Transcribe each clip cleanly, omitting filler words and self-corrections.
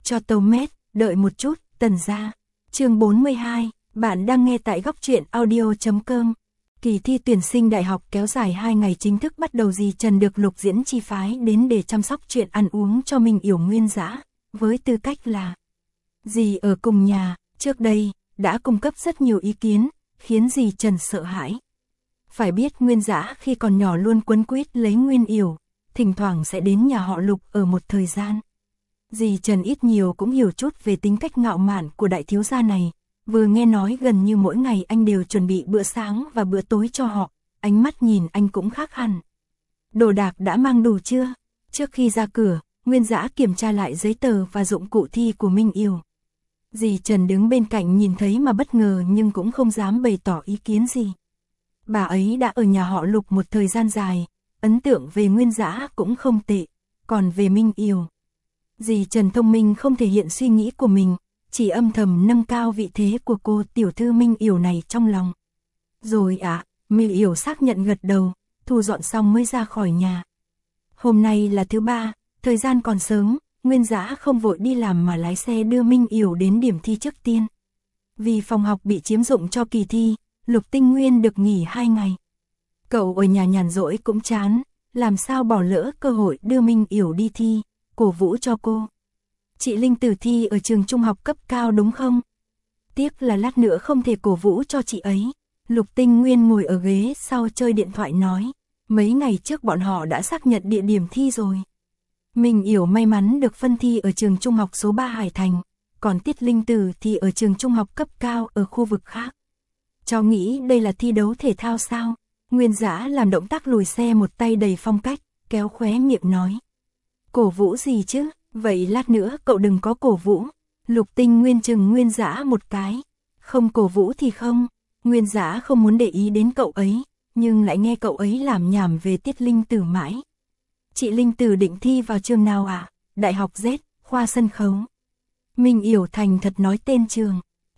Cho tàu mét, đợi một chút, Tần gia. Chương 42, bạn đang nghe tại góc truyện audio.com. Kỳ thi tuyển sinh đại học kéo dài 2 ngày chính thức bắt đầu. Dì Trần được Lục Diễn chi phái đến để chăm sóc chuyện ăn uống cho Minh Yểu Nguyên Dã, với tư cách là dì ở cùng nhà, trước đây đã cung cấp rất nhiều ý kiến, khiến dì Trần sợ hãi. Phải biết Nguyên Dã khi còn nhỏ luôn quấn quýt lấy Nguyên Yểu, thỉnh thoảng sẽ đến nhà họ Lục ở một thời gian. Dì Trần ít nhiều cũng hiểu chút về tính cách ngạo mạn của đại thiếu gia này, vừa nghe nói gần như mỗi ngày anh đều chuẩn bị bữa sáng và bữa tối cho họ, ánh mắt nhìn anh cũng khác hẳn. Đồ đạc đã mang đủ chưa? Trước khi ra cửa, Nguyên Dã kiểm tra lại giấy tờ và dụng cụ thi của Minh Yểu. Dì Trần đứng bên cạnh nhìn thấy mà bất ngờ nhưng cũng không dám bày tỏ ý kiến gì. Bà ấy đã ở nhà họ Lục một thời gian dài, ấn tượng về Nguyên Dã cũng không tệ, còn về Minh Yểu, dì Trần thông minh không thể hiện suy nghĩ của mình, chỉ âm thầm nâng cao vị thế của cô tiểu thư Minh Yểu này trong lòng. Rồi Minh Yểu xác nhận gật đầu, thu dọn xong mới ra khỏi nhà. Hôm nay là thứ ba, thời gian còn sớm, Nguyên Dã không vội đi làm mà lái xe đưa Minh Yểu đến điểm thi trước tiên. Vì phòng học bị chiếm dụng cho kỳ thi, Lục Tinh Nguyên được nghỉ 2 ngày. Cậu ở nhà nhàn rỗi cũng chán, làm sao bỏ lỡ cơ hội đưa Minh Yểu đi thi, cổ vũ cho cô. Chị Linh Tử thi ở trường trung học cấp cao đúng không? Tiếc là lát nữa không thể cổ vũ cho chị ấy. Lục Tinh Nguyên ngồi ở ghế sau chơi điện thoại nói, mấy ngày trước bọn họ đã xác nhận địa điểm thi rồi. Minh Yểu may mắn được phân thi ở trường trung học số 3 Hải Thành, còn Tiết Linh Tử thì ở trường trung học cấp cao ở khu vực khác. Cháu nghĩ đây là thi đấu thể thao sao? Nguyên Dã làm động tác lùi xe một tay đầy phong cách, kéo khóe miệng nói. Cổ vũ gì chứ, vậy lát nữa cậu đừng có cổ vũ. Lục Tinh Nguyên chừng Nguyên Dã một cái. Không cổ vũ thì không. Nguyên Dã không muốn để ý đến cậu ấy, nhưng lại nghe cậu ấy làm nhảm về Tiết Linh Tử mãi. Chị Linh Tử định thi vào trường nào ạ? Đại học Z, khoa sân khấu. Minh Yểu thành thật nói tên trường.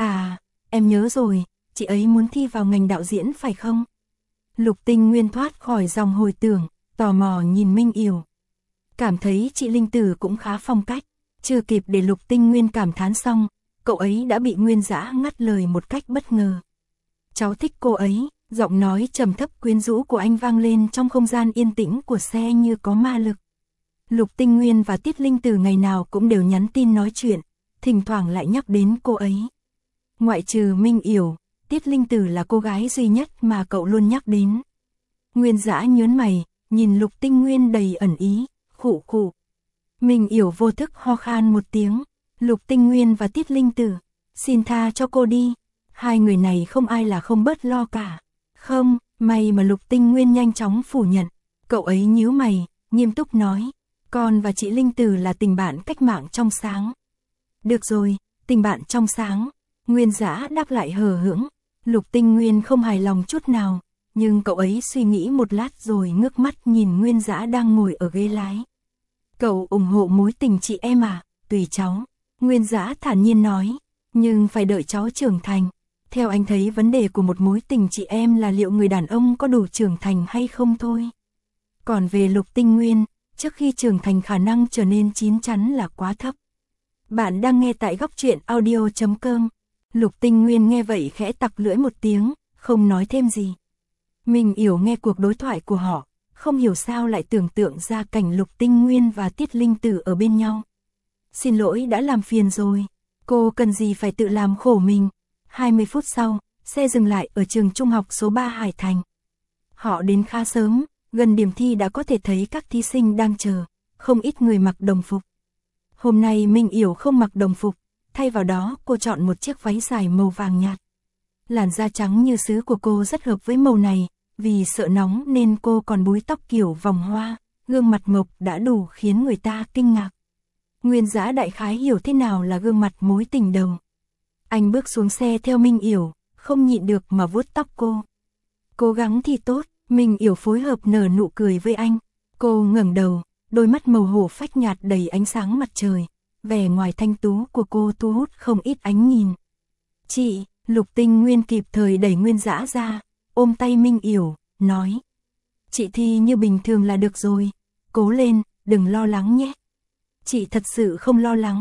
Em nhớ rồi, chị ấy muốn thi vào ngành đạo diễn phải không? Lục Tinh Nguyên thoát khỏi dòng hồi tưởng, tò mò nhìn Minh Yểu. Cảm thấy chị Linh Tử cũng khá phong cách, chưa kịp để Lục Tinh Nguyên cảm thán xong, cậu ấy đã bị Nguyên Dã ngắt lời một cách bất ngờ. Cháu thích cô ấy, giọng nói trầm thấp quyến rũ của anh vang lên trong không gian yên tĩnh của xe như có ma lực. Lục Tinh Nguyên và Tiết Linh Tử ngày nào cũng đều nhắn tin nói chuyện, thỉnh thoảng lại nhắc đến cô ấy. Ngoại trừ Minh Yểu, Tiết Linh Tử là cô gái duy nhất mà cậu luôn nhắc đến. Nguyên Dã nhớn mày, nhìn Lục Tinh Nguyên đầy ẩn ý, khụ khụ. Minh Yểu vô thức ho khan một tiếng. Lục Tinh Nguyên và Tiết Linh Tử, xin tha cho cô đi. Hai người này không ai là không bớt lo cả. Không, may mà Lục Tinh Nguyên nhanh chóng phủ nhận. Cậu ấy nhíu mày, nghiêm túc nói, con và chị Linh Tử là tình bạn cách mạng trong sáng. Được rồi, tình bạn trong sáng. Nguyên Dã đáp lại hờ hững. Lục Tinh Nguyên không hài lòng chút nào, nhưng cậu ấy suy nghĩ một lát rồi ngước mắt nhìn Nguyên Dã đang ngồi ở ghế lái. Cậu ủng hộ mối tình chị em à? Tùy cháu. Nguyên Dã thản nhiên nói, nhưng phải đợi cháu trưởng thành. Theo anh thấy vấn đề của một mối tình chị em là liệu người đàn ông có đủ trưởng thành hay không thôi. Còn về Lục Tinh Nguyên, trước khi trưởng thành khả năng trở nên chín chắn là quá thấp. Bạn đang nghe tại góc truyện audio.com. Lục Tinh Nguyên nghe vậy khẽ tặc lưỡi một tiếng, không nói thêm gì. Minh Yểu nghe cuộc đối thoại của họ, không hiểu sao lại tưởng tượng ra cảnh Lục Tinh Nguyên và Tiết Linh Tử ở bên nhau. Xin lỗi đã làm phiền rồi, cô cần gì phải tự làm khổ mình. 20 phút sau, xe dừng lại ở trường trung học số 3 Hải Thành. Họ đến khá sớm, gần điểm thi đã có thể thấy các thí sinh đang chờ, không ít người mặc đồng phục. Hôm nay Minh Yểu không mặc đồng phục, thay vào đó cô chọn một chiếc váy dài màu vàng nhạt. Làn da trắng như sứ của cô rất hợp với màu này, vì sợ nóng nên cô còn búi tóc kiểu vòng hoa, gương mặt mộc đã đủ khiến người ta kinh ngạc. Nguyên Dã đại khái hiểu thế nào là gương mặt mối tình đầu. Anh bước xuống xe theo Minh Yểu, không nhịn được mà vuốt tóc cô. Cố gắng thì tốt, Minh Yểu phối hợp nở nụ cười với anh. Cô ngẩng đầu, đôi mắt màu hổ phách nhạt đầy ánh sáng mặt trời. Vẻ ngoài thanh tú của cô thu hút không ít ánh nhìn. Chị, Lục Tinh Nguyên kịp thời đẩy Nguyên Dã ra, ôm tay Minh Yểu, nói. Chị thi như bình thường là được rồi, cố lên, đừng lo lắng nhé. Chị thật sự không lo lắng.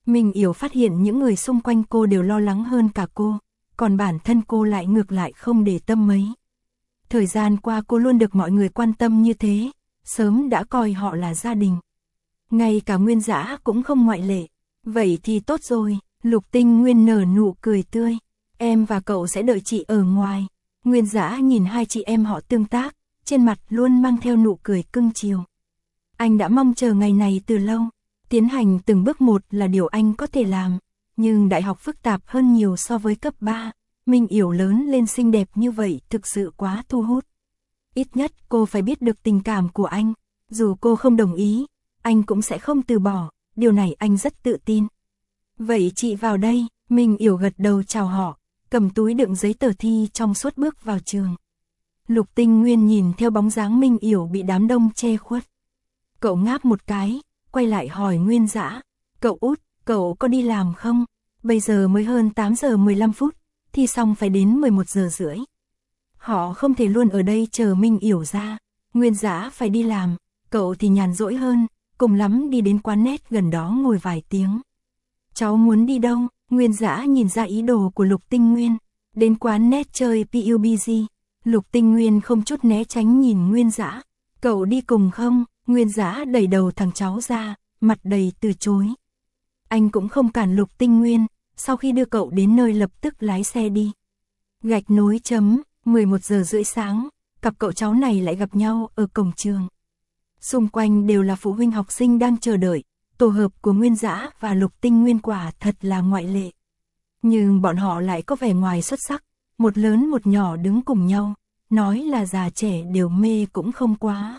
Minh Yểu phát hiện những người xung quanh cô đều lo lắng hơn cả cô, còn bản thân cô lại ngược lại không để tâm mấy. Thời gian qua cô luôn được mọi người quan tâm như thế, sớm đã coi họ là gia đình. Ngay cả Nguyên Dã cũng không ngoại lệ. Vậy thì tốt rồi, Lục Tinh Nguyên nở nụ cười tươi. Em và cậu sẽ đợi chị ở ngoài. Nguyên Dã nhìn hai chị em họ tương tác, trên mặt luôn mang theo nụ cười cưng chiều. Anh đã mong chờ ngày này từ lâu. Tiến hành từng bước một là điều anh có thể làm. Nhưng đại học phức tạp hơn nhiều so với cấp 3. Minh Yểu lớn lên xinh đẹp như vậy thực sự quá thu hút. Ít nhất cô phải biết được tình cảm của anh. Dù cô không đồng ý, anh cũng sẽ không từ bỏ. Điều này anh rất tự tin. Vậy chị vào đây. Minh Yểu gật đầu chào họ, cầm túi đựng giấy tờ thi trong suốt bước vào trường. Lục Tinh Nguyên nhìn theo bóng dáng Minh Yểu bị đám đông che khuất. Cậu ngáp một cái, quay lại hỏi Nguyên Dã. Cậu út, cậu có đi làm không? Bây giờ mới hơn 8 giờ 15 phút, thi xong phải đến 11 giờ rưỡi. Họ không thể luôn ở đây chờ Minh Yểu ra. Nguyên Dã phải đi làm, cậu thì nhàn rỗi hơn, cùng lắm đi đến quán net gần đó ngồi vài tiếng. Cháu muốn đi đâu? Nguyên Dã nhìn ra ý đồ của Lục Tinh Nguyên. Đến quán net chơi PUBG. Lục Tinh Nguyên không chút né tránh nhìn Nguyên Dã. Cậu đi cùng không? Nguyên Dã đẩy đầu thằng cháu ra, mặt đầy từ chối. Anh cũng không cản Lục Tinh Nguyên, sau khi đưa cậu đến nơi lập tức lái xe đi. Gạch nối chấm, 11 giờ rưỡi sáng, cặp cậu cháu này lại gặp nhau ở cổng trường. Xung quanh đều là phụ huynh học sinh đang chờ đợi. Tổ hợp của Nguyên Dã và Lục Tinh Nguyên quả thật là ngoại lệ. Nhưng bọn họ lại có vẻ ngoài xuất sắc, một lớn một nhỏ đứng cùng nhau, nói là già trẻ đều mê cũng không quá.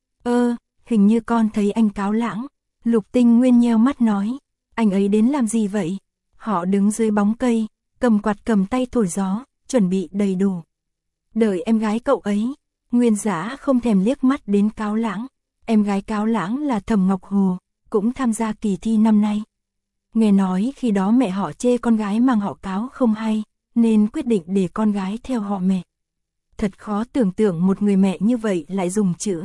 Hình như con thấy anh Cáo Lãng. Lục Tinh Nguyên nheo mắt nói, anh ấy đến làm gì vậy? Họ đứng dưới bóng cây, cầm quạt cầm tay thổi gió, chuẩn bị đầy đủ. Đợi em gái cậu ấy. Nguyên Dã không thèm liếc mắt đến Cáo Lãng. Em gái Cáo Lãng là Thẩm Ngọc Hồ, cũng tham gia kỳ thi năm nay. Nghe nói khi đó mẹ họ chê con gái mang họ Cáo không hay, nên quyết định để con gái theo họ mẹ. Thật khó tưởng tượng một người mẹ như vậy lại dùng chữ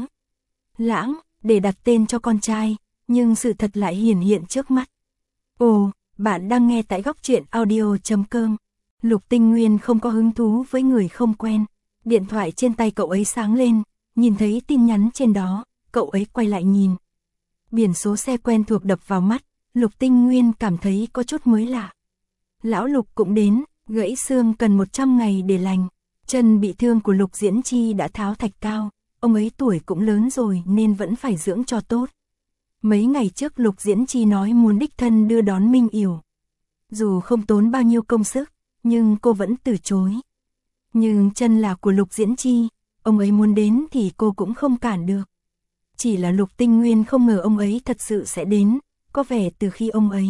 Lãng để đặt tên cho con trai, nhưng sự thật lại hiển hiện trước mắt. Ồ, bạn đang nghe tại góc truyện audio.com. Lục Tinh Nguyên không có hứng thú với người không quen. Điện thoại trên tay cậu ấy sáng lên, nhìn thấy tin nhắn trên đó, cậu ấy quay lại nhìn. Biển số xe quen thuộc đập vào mắt, Lục Tinh Nguyên cảm thấy có chút mới lạ. Lão Lục cũng đến, gãy xương cần 100 ngày để lành. Chân bị thương của Lục Diễn Chi đã tháo thạch cao, ông ấy tuổi cũng lớn rồi nên vẫn phải dưỡng cho tốt. Mấy ngày trước Lục Diễn Chi nói muốn đích thân đưa đón Minh Yểu. Dù không tốn bao nhiêu công sức, nhưng cô vẫn từ chối. Nhưng chân là của Lục Diễn Chi, ông ấy muốn đến thì cô cũng không cản được. Chỉ là Lục Tinh Nguyên không ngờ ông ấy thật sự sẽ đến, có vẻ từ khi ông ấy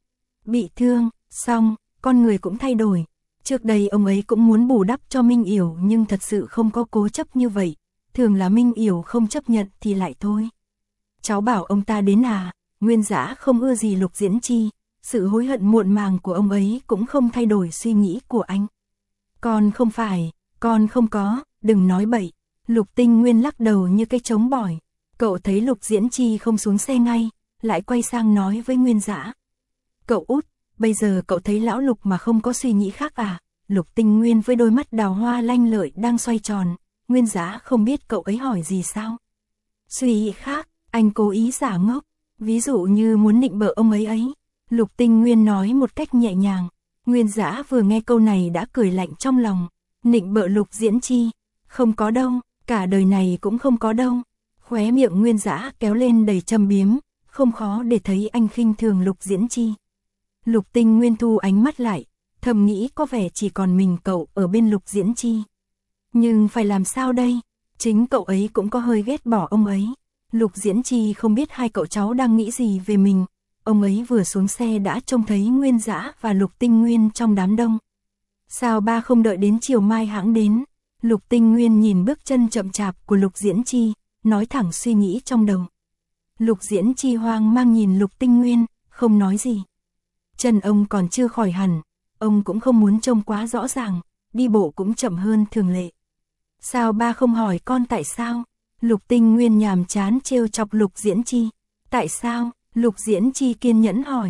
bị thương, xong, con người cũng thay đổi. Trước đây ông ấy cũng muốn bù đắp cho Minh Yểu nhưng thật sự không có cố chấp như vậy. Thường là Minh Yểu không chấp nhận thì lại thôi. Cháu bảo ông ta đến à? Nguyên Dã không ưa gì Lục Diễn Chi. Sự hối hận muộn màng của ông ấy cũng không thay đổi suy nghĩ của anh. Con không phải, con không có, đừng nói bậy. Lục Tinh Nguyên lắc đầu như cái trống bỏi. Cậu thấy Lục Diễn Chi không xuống xe ngay, lại quay sang nói với Nguyên Dã. Cậu út, bây giờ cậu thấy lão Lục mà không có suy nghĩ khác à? Lục Tinh Nguyên với đôi mắt đào hoa lanh lợi đang xoay tròn. Nguyên Dã không biết cậu ấy hỏi gì sao. Suy nghĩ khác, anh cố ý giả ngốc. Ví dụ như muốn nịnh bợ ông ấy. Lục Tinh Nguyên nói một cách nhẹ nhàng. Nguyên Dã vừa nghe câu này đã cười lạnh trong lòng. Nịnh bợ Lục Diễn Chi? Không có đâu, cả đời này cũng không có đâu. Khóe miệng Nguyên Dã kéo lên đầy châm biếm, không khó để thấy anh khinh thường Lục Diễn Chi. Lục Tinh Nguyên thu ánh mắt lại, thầm nghĩ có vẻ chỉ còn mình cậu ở bên Lục Diễn Chi. Nhưng phải làm sao đây? Chính cậu ấy cũng có hơi ghét bỏ ông ấy. Lục Diễn Chi không biết hai cậu cháu đang nghĩ gì về mình. Ông ấy vừa xuống xe đã trông thấy Nguyên Dã và Lục Tinh Nguyên trong đám đông. Sao ba không đợi đến chiều mai hãng đến? Lục Tinh Nguyên nhìn bước chân chậm chạp của Lục Diễn Chi, nói thẳng suy nghĩ trong đầu. Lục Diễn Chi hoang mang nhìn Lục Tinh Nguyên, không nói gì. Chân ông còn chưa khỏi hẳn, ông cũng không muốn trông quá rõ ràng, đi bộ cũng chậm hơn thường lệ. Sao ba không hỏi con tại sao? Lục Tinh Nguyên nhàm chán trêu chọc Lục Diễn Chi. Tại sao? Lục Diễn Chi kiên nhẫn hỏi.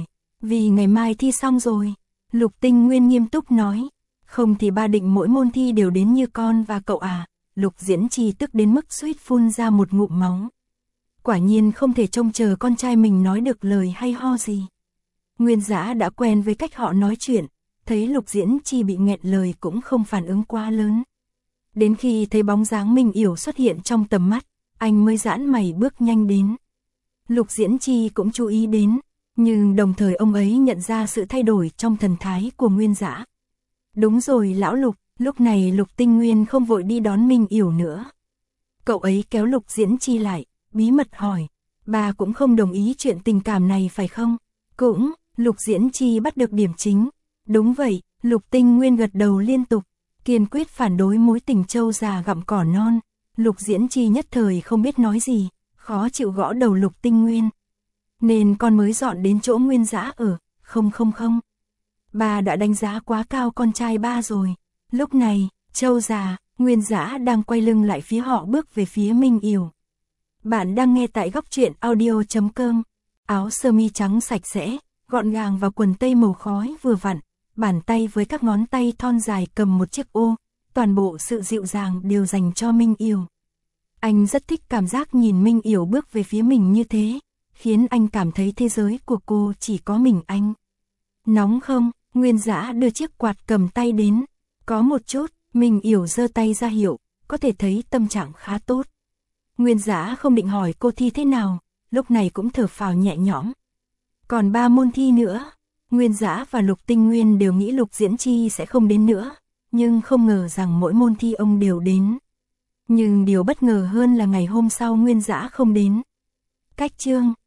Vì ngày mai thi xong rồi. Lục Tinh Nguyên nghiêm túc nói. Không thì ba định mỗi môn thi đều đến như con và cậu à. Lục Diễn Chi tức đến mức suýt phun ra một ngụm máu. Quả nhiên không thể trông chờ con trai mình nói được lời hay ho gì. Nguyên Dã đã quen với cách họ nói chuyện, thấy Lục Diễn Chi bị nghẹn lời cũng không phản ứng quá lớn. Đến khi thấy bóng dáng Minh Yểu xuất hiện trong tầm mắt, anh mới giãn mày bước nhanh đến. Lục Diễn Chi cũng chú ý đến, nhưng đồng thời ông ấy nhận ra sự thay đổi trong thần thái của Nguyên Dã. Đúng rồi lão Lục, lúc này Lục Tinh Nguyên không vội đi đón Minh Yểu nữa. Cậu ấy kéo Lục Diễn Chi lại, bí mật hỏi, bà cũng không đồng ý chuyện tình cảm này phải không? Cũng, Lục Diễn Chi bắt được điểm chính. Đúng vậy, Lục Tinh Nguyên gật đầu liên tục, kiên quyết phản đối mối tình trâu già gặm cỏ non. Lục Diễn Chi nhất thời không biết nói gì, khó chịu gõ đầu Lục Tinh Nguyên. Nên con mới dọn đến chỗ Nguyên Dã ở, không. Ba đã đánh giá quá cao con trai ba rồi. Lúc này, trâu già, Nguyên Dã đang quay lưng lại phía họ bước về phía Minh Yểu. Bạn đang nghe tại góc truyện audio.com. Áo sơ mi trắng sạch sẽ, gọn gàng và quần tây màu khói vừa vặn, bàn tay với các ngón tay thon dài cầm một chiếc ô, toàn bộ sự dịu dàng đều dành cho Minh Yểu. Anh rất thích cảm giác nhìn Minh Yểu bước về phía mình như thế, khiến anh cảm thấy thế giới của cô chỉ có mình anh. Nóng không? Nguyên Dã đưa chiếc quạt cầm tay đến. Có một chút, Minh Yểu giơ tay ra hiệu, có thể thấy tâm trạng khá tốt. Nguyên Dã không định hỏi cô thi thế nào, lúc này cũng thở phào nhẹ nhõm. Còn 3 môn thi nữa, Nguyên Dã và Lục Tinh Nguyên đều nghĩ Lục Diễn Chi sẽ không đến nữa, nhưng không ngờ rằng mỗi môn thi ông đều đến. Nhưng điều bất ngờ hơn là ngày hôm sau Nguyên Dã không đến. Cách chương